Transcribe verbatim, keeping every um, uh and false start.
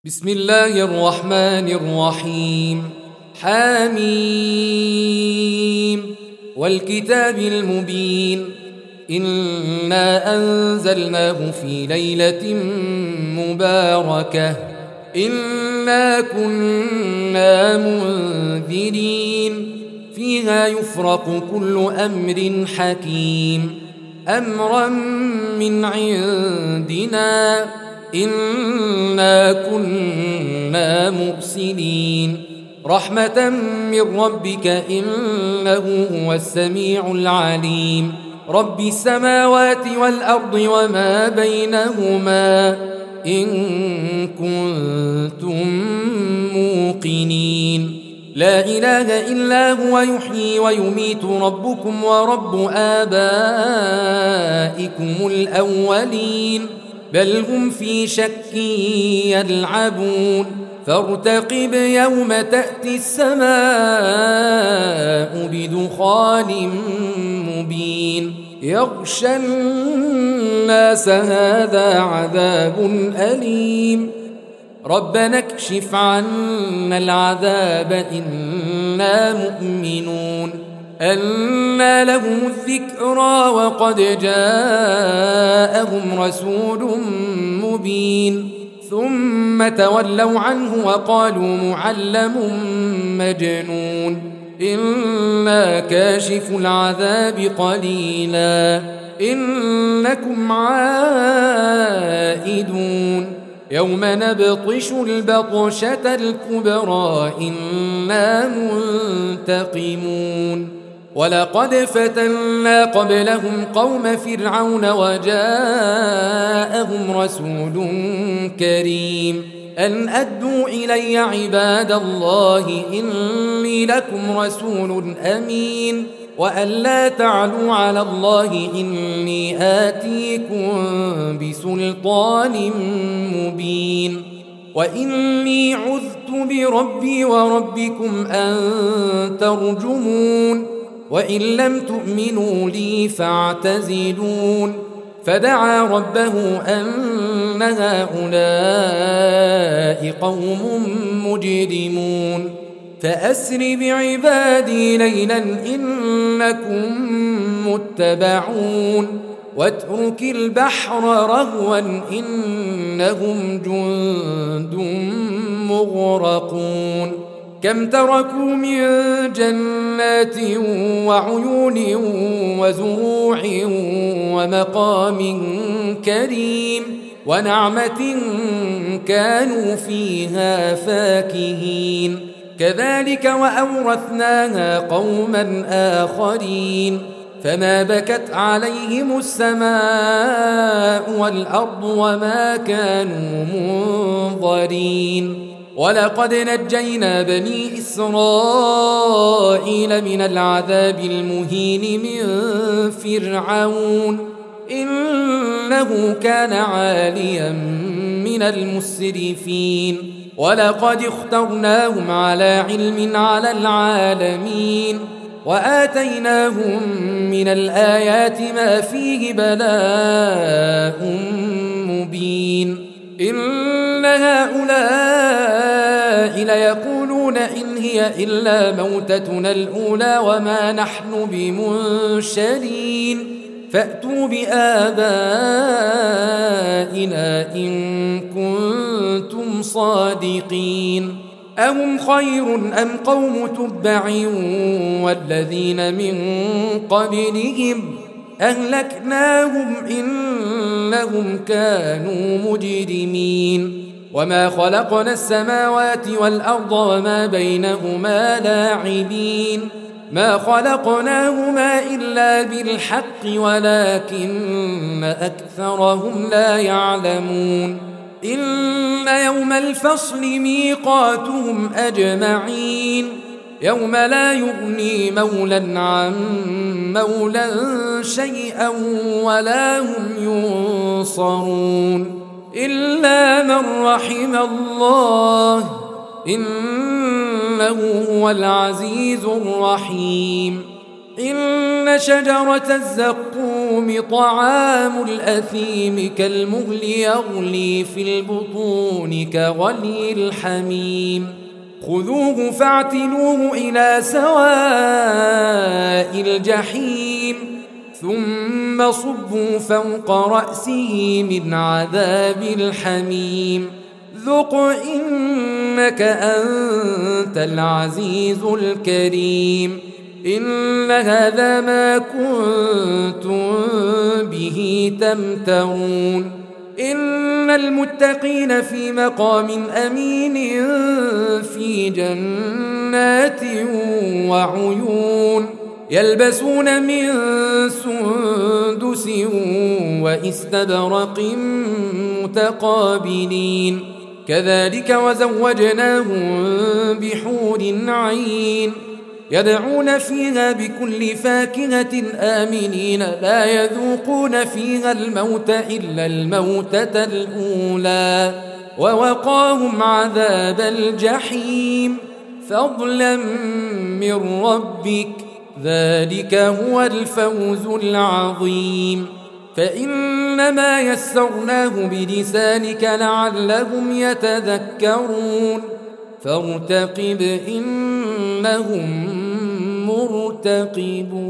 بسم الله الرحمن الرحيم. حميم والكتاب المبين. إنا أنزلناه في ليلة مباركة إنا كنا منذرين فيها يفرق كل أمر حكيم أمرا من عندنا إنا كنا مرسلين رحمة من ربك إنه هو السميع العليم رب السماوات والأرض وما بينهما إن كنتم موقنين لا إله إلا هو يحيي ويميت ربكم ورب آبائكم الأولين بل هم في شك يلعبون فارتقب يوم تأتي السماء بدخان مبين يغشى الناس هذا عذاب أليم ربنا اكشف عنا العذاب إنا مؤمنون أنى لهم الذكرى وقد جاءهم رسول مبين ثم تولوا عنه وقالوا معلم مجنون إنا كاشف العذاب قليلا إنكم عائدون يوم نبطش البطشة الكبرى إنا منتقمون ولقد فتنا قبلهم قوم فرعون وجاءهم رسول كريم أن أدوا إلي عباد الله إني لكم رسول أمين وأن لا تعلوا على الله إني آتيكم بسلطان مبين وإني عذت بربي وربكم أن ترجمون وإن لم تؤمنوا لي فاعتزلون فدعا ربه أن هؤلاء قوم مجرمون فأسر بعبادي ليلا إنكم متبعون واترك البحر رهوا إنهم جند مغرقون كم تركوا من جنات وعيون وزروع ومقام كريم ونعمة كانوا فيها فاكهين كذلك وأورثناها قوما آخرين فما بكت عليهم السماء والأرض وما كانوا منظرين ولقد نجينا بني إسرائيل من العذاب المهين من فرعون إنه كان عاليا من المسرفين ولقد اخترناهم على علم على العالمين وآتيناهم من الآيات ما فيه بلاء مبين إن هؤلاء ليقولون إن هي إلا موتتنا الأولى وما نحن بمنشرين فأتوا بآبائنا إن كنتم صادقين أهم خير أم قوم تبع والذين من قبلهم أهلكناهم إنهم كانوا مجرمين وما خلقنا السماوات والأرض وما بينهما لاعبين ما خلقناهما إلا بالحق ولكن أكثرهم لا يعلمون إن يوم الفصل ميقاتهم أجمعين يوم لا يغني مولا عن مولا شيئا ولا هم ينصرون إلا من رحم الله إنه هو العزيز الرحيم إن شجرة الزقوم السموم طعام الأثيم كالمهل يغلي في البطون كغلي الحميم خذوه فاعتلوه إلى سواء الجحيم ثم صبوا فوق رأسه من عذاب الحميم ذق إنك أنت العزيز الكريم إن هذا ما كنتم به تمترون إن المتقين في مقام أمين في جنات وعيون يلبسون من سندس واستبرق متقابلين كذلك وزوجناهم بحور عين يدعون فيها بكل فاكهة آمنين لا يذوقون فيها الموت إلا الموتة الأولى ووقاهم عذاب الجحيم فضلا من ربك ذلك هو الفوز العظيم فإنما يسرناه بلسانك لعلهم يتذكرون فارتقب إنهم مرتقبون.